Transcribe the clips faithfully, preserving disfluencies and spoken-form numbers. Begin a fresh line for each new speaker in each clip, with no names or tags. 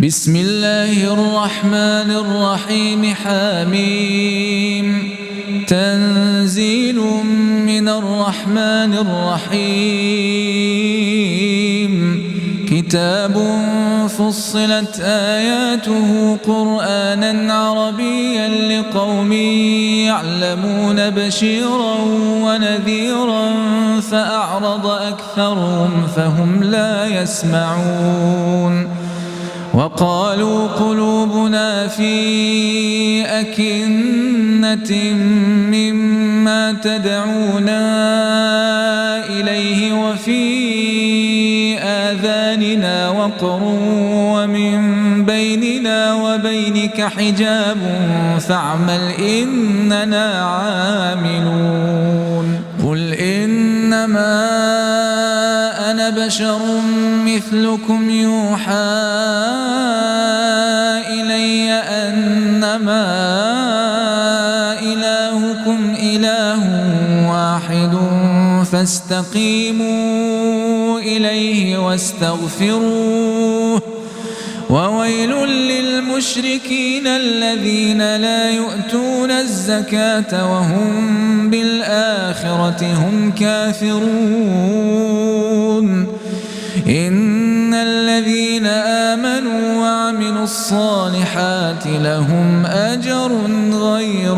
بسم الله الرحمن الرحيم. حميم. تنزيل من الرحمن الرحيم. كتاب فصلت آياته قرآنا عربيا لقوم يعلمون بشيرا ونذيرا فأعرض أكثرهم فهم لا يسمعون. وقالوا قلوبنا في أكنة مما تدعونا إليه وفي آذاننا وقر ومن بيننا وبينك حجاب فاعمل إننا عاملون. قل إنما أنا بشر مثلكم يوحى إلي أنما إلهكم إله واحد فاستقيموا إليه واستغفروه. وويل للمشركين الذين لا يؤتون الزكاة وهم بالآخرة هم كافرون. إن الذين آمنوا وعملوا الصالحات لهم أجر غير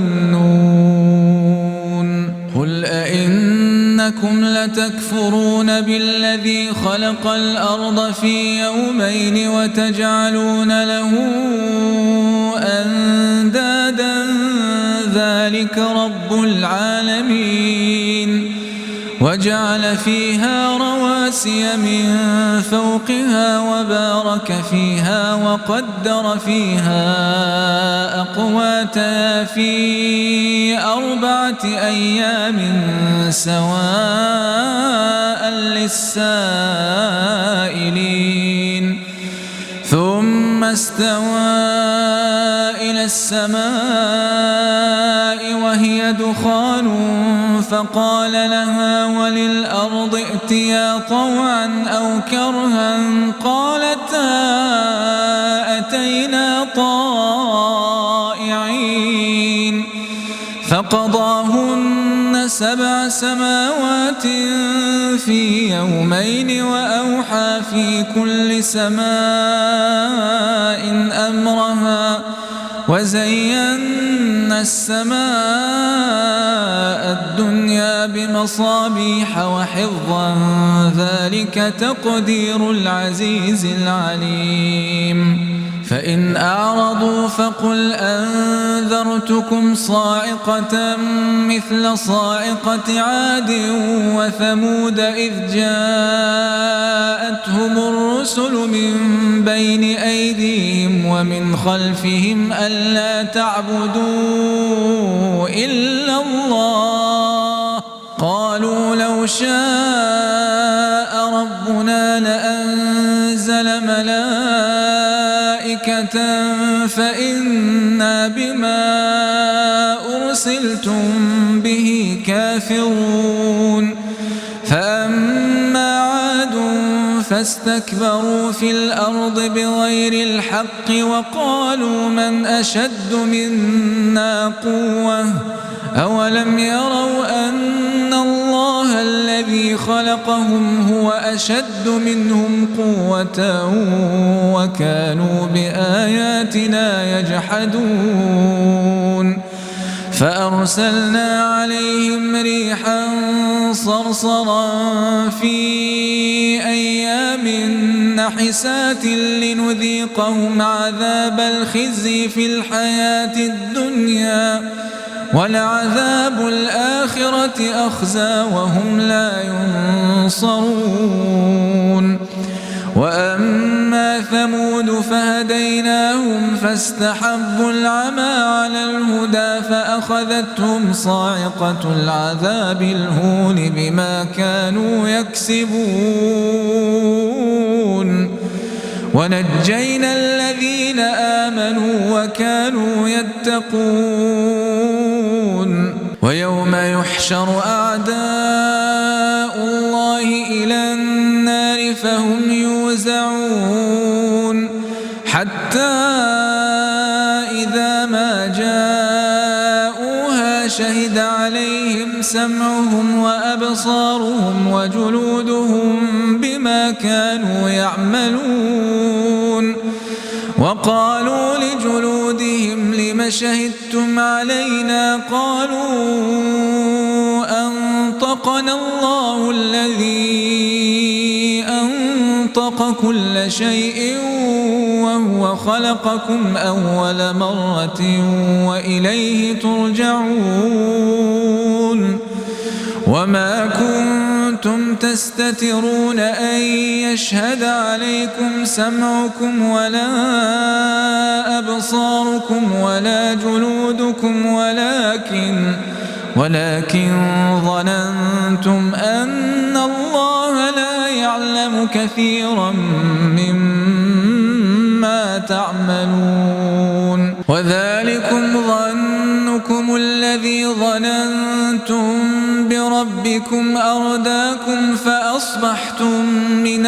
ممنون. قل أئنكم لتكفرون بالذي خلق الأرض في يومين وتجعلون له أندادا ذلك رب العالمين. وجعل فيها رواسي من فوقها وبارك فيها وقدر فيها أقواتها في أربعة أيام سواء للسائلين. ثم استوى إلى السماء وهي دخان فقال لها وللأرض ائتيا طوعا أو كرها قالتا أتينا طائعين. فقضاهن سبع سماوات في يومين وأوحى في كل سماء أمرها وزينا السماء الدنيا بمصابيح وحفظا ذلك تقدير العزيز العليم. فإن أعرضوا فقل أنذرتكم صاعقة مثل صاعقة عاد وثمود إذ جاءتهم الرسل من بين أيديهم ومن خلفهم ألا تعبدوا إلا الله قالوا لو شاء ربنا لأنزل ملائكة فإنا بما أرسلتم به كافرون. فأما عاد فاستكبروا في الأرض بغير الحق وقالوا من أشد منا قوة أولم يروا أن الله الذي خلقهم هو أشد منهم قوة وكانوا بآياتنا يجحدون. فأرسلنا عليهم ريحا صرصرا في أيام نحسات لنذيقهم عذاب الخزي في الحياة الدنيا ولعذاب الآخرة أخزى وهم لا ينصرون. وأما ثمود فهديناهم فاستحبوا العمى على الهدى فأخذتهم صاعقة العذاب الهون بما كانوا يكسبون. ونجينا الذين آمنوا وكانوا يتقون. ويوم يحشر أعداء الله إلى النار فهم يوزعون حتى إذا ما جاءوها شهد عليهم سمعهم وأبصارهم وجلودهم بما كانوا يعملون وقالوا لجلودهم لم شهدتم علينا قالوا أنطقنا الله الذي أنطق كل شيء وهو خلقكم أول مرة وإليه ترجعون وما كنتم تستترون أن يشهد عليكم سمعكم ولا أبصاركم ولا جلودكم ولكن ولكن ظننتم أن الله لا يعلم كثيرا مما تعملون وذلكم ظنكم الذي ظننتم بربكم أرداكم فأصبحتم من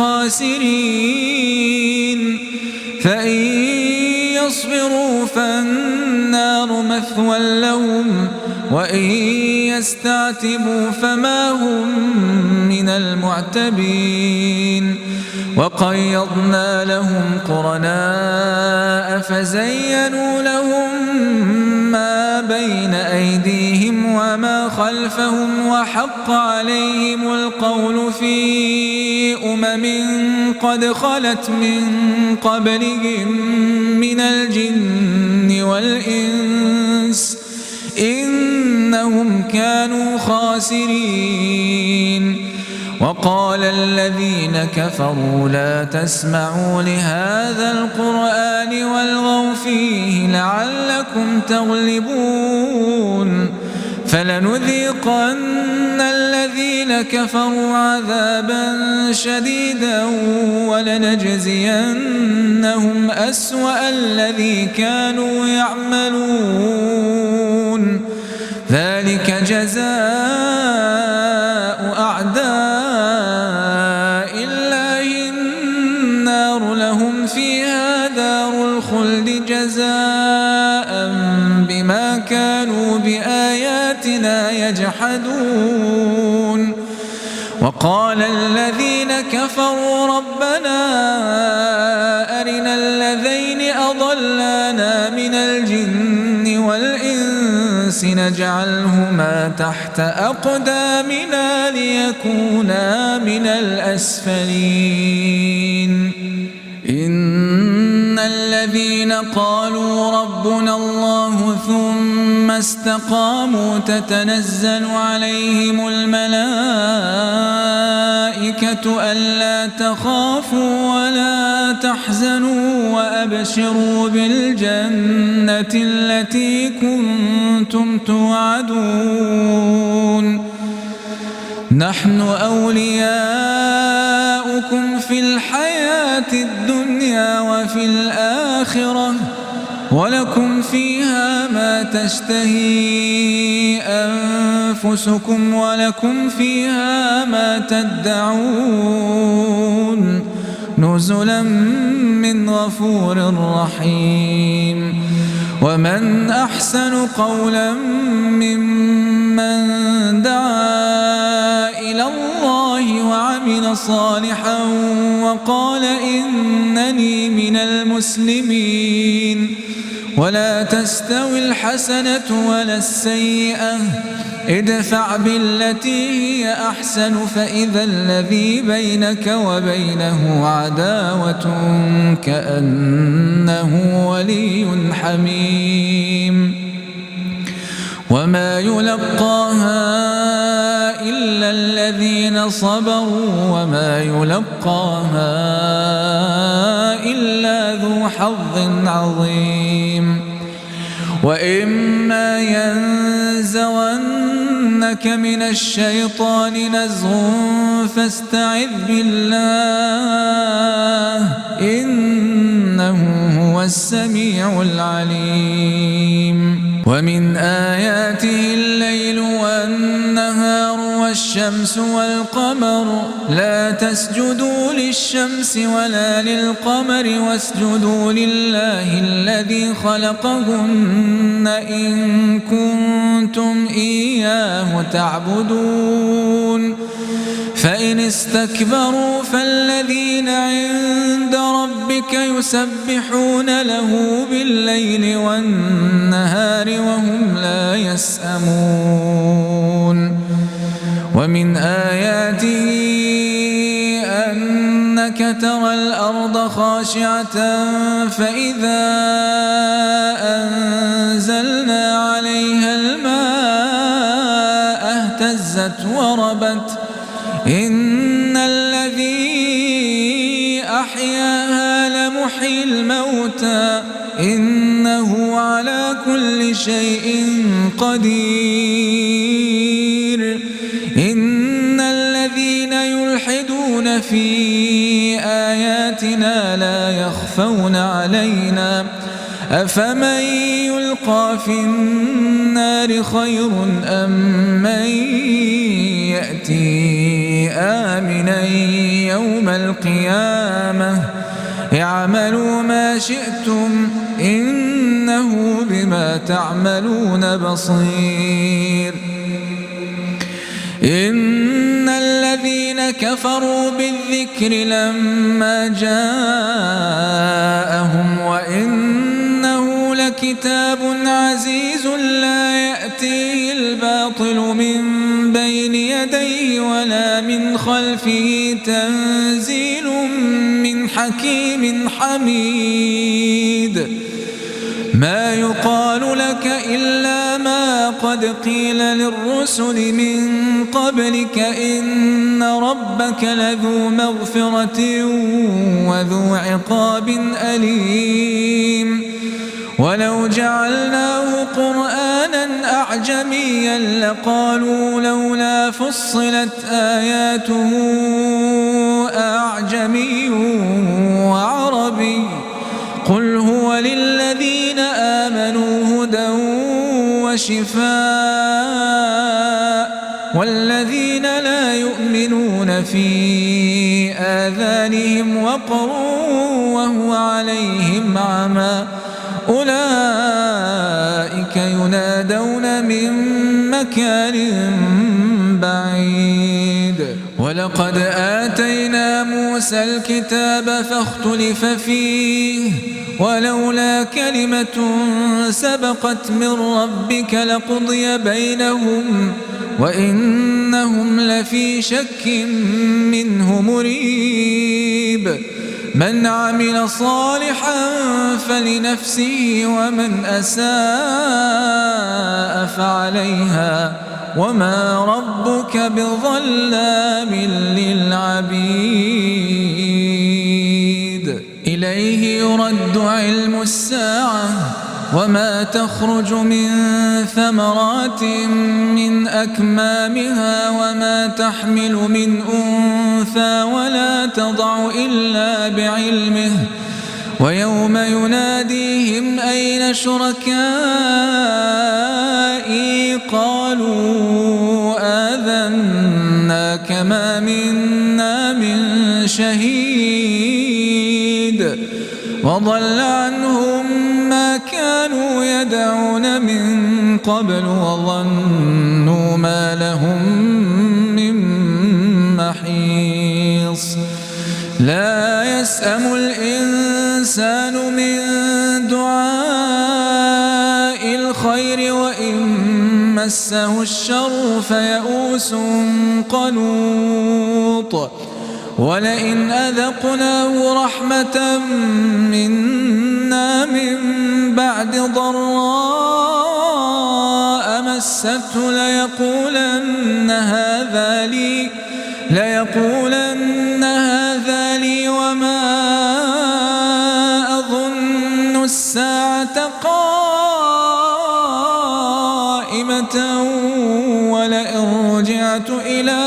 الخاسرين فإن يصبروا فالنار مثوى لهم وإن يستعتبوا فما هم من المعتبين وقيضنا لهم قرناء فزينوا لهم ما بين أيديهم وما خلفهم وحق عليهم القول في أمم قد خلت من قبلهم من الجن والإنس إنهم كانوا خاسرين وقال الذين كفروا لا تسمعوا لهذا القرآن والغوا فيه لعلكم تغلبون فلنذيقن الذين كفروا عذابا شديدا ولنجزينهم أسوأ الذي كانوا يعملون ذلك جزاء أعداء الله النار لهم فيها دار الخلد جزاء بما كانوا بآياتنا يجحدون وقال الذين كفروا ربنا أرنا الذين أضلانا من الجن والإنس نجعلهما تحت أقدامنا ليكونا من الأسفلين إن الذين قالوا ربنا الله ثم استقاموا تتنزل عليهم الملائكة ألا تخافوا ولا تحزنوا وأبشروا بالجنة التي كنتم توعدون نحن أولياؤكم في الحياة الدنيا وفي الآخرة ولكم فيها ما تشتهي أنفسكم ولكم فيها ما تدعون نزلا من غفور رحيم ومن أحسن قولا ممن دعا إلى الله وعمل صالحا وقال إنني من المسلمين ولا تستوي الحسنة ولا السيئة ادفع بالتي هي أحسن فإذا الذي بينك وبينه عداوة كأنه ولي حميم وما يلقاها إلا الذين صبروا وما يلقاها إلا ذو حظ عظيم وإما ينزغنك من الشيطان نزغ فاستعذ بالله إنه هو السميع العليم ومن آياته الليل والنهار والشمس والقمر لا تسجدوا للشمس ولا للقمر واسجدوا لله الذي خلقهن إن كنتم إياه تعبدون فإن استكبروا فالذين عند ربك يسبحون له بالليل والنهار وهم لا يسأمون ومن آياته أنك ترى الأرض خاشعة فإذا أنزلنا عليها الماء اهتزت وربت إن الذي أحياها لمحيي الموتى إنه على كل شيء قدير إن الذين يلحدون في آياتنا لا يخفون علينا أفمن يلقى في النار خير أم من يأتي آمنا يوم القيامة اعملوا ما شئتم إنه بما تعملون بصير إن الذين كفروا بالذكر لما جاءهم وإنه لكتاب عزيز لا يأتيه الباطل من بين يديه ولا من خلفه تنزيل من حكيم حميد ما يقال لك إلا ما قد قيل للرسل من قبلك إن ربك لذو مغفرة وذو عقاب أليم ولو جعلناه قرآنا أعجميا لقالوا لولا فصلت آياته أعجمي وعربي قل هو للذين آمنوا هدى وشفاء والذين لا يؤمنون في آذانهم وقر وهو عليهم عمى أولئك ينادون من مكان بعيد ولقد آتينا موسى الكتاب فاختلف فيه ولولا كلمة سبقت من ربك لقضي بينهم وإنهم لفي شك منه مريب من عمل صالحا فلنفسه ومن أساء فعليها وما ربك بظلام للعبيد إليه يرد علم الساعة وما تخرج من ثمرات من أكمامها وما تحمل من أنثى ولا تضع إلا بعلمه ويوم يناديهم أين شركائي قالوا آذناك ما منا من شهيد وضل عنهم ما كانوا يدعون من قبل وظنوا ما لهم من محيص لا يسأم الإنسان من دعاء الخير وإن مسه الشر فيئوس قنوط ولئن أذقناه رحمة منا من بعد ضراء مسته ليقولن هذا لي ليقولن هذا لي وما أظن الساعة قائمة ولئن رجعت إلى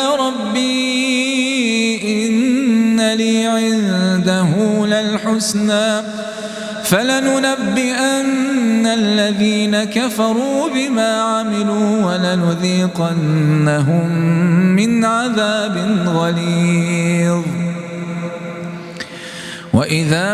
ربي إن لي عنده للحسنى فلننبئن الذين كفروا بما عملوا ولنذيقنهم من عذاب غليظ. وإذا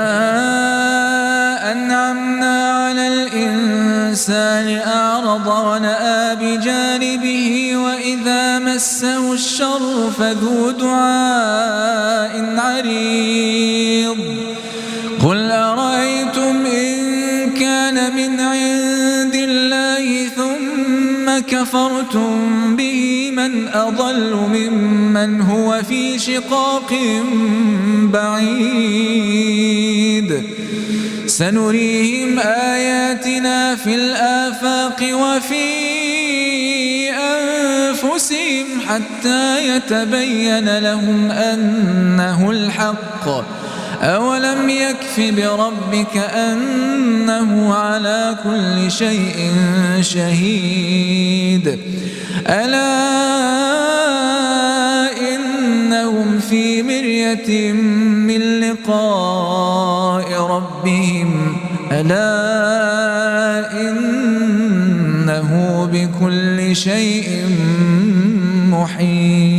أنعمنا على الإنسان أعرض ونأى بجانبه وإذا مسه الشر فذو دعاء عريض. قل أرأيتم إن كان من عند الله ثم كفرتم به من أضل ممن هو في شقاق بعيد. سنريهم آياتنا في الآفاق وفي أنفسهم حتى يتبين لهم أنه الحق. أولم يكف بربك أنه على كل شيء شهيد. ألا إنهم في مرية من لقاء ربهم ألا إنه بكل شيء محيط.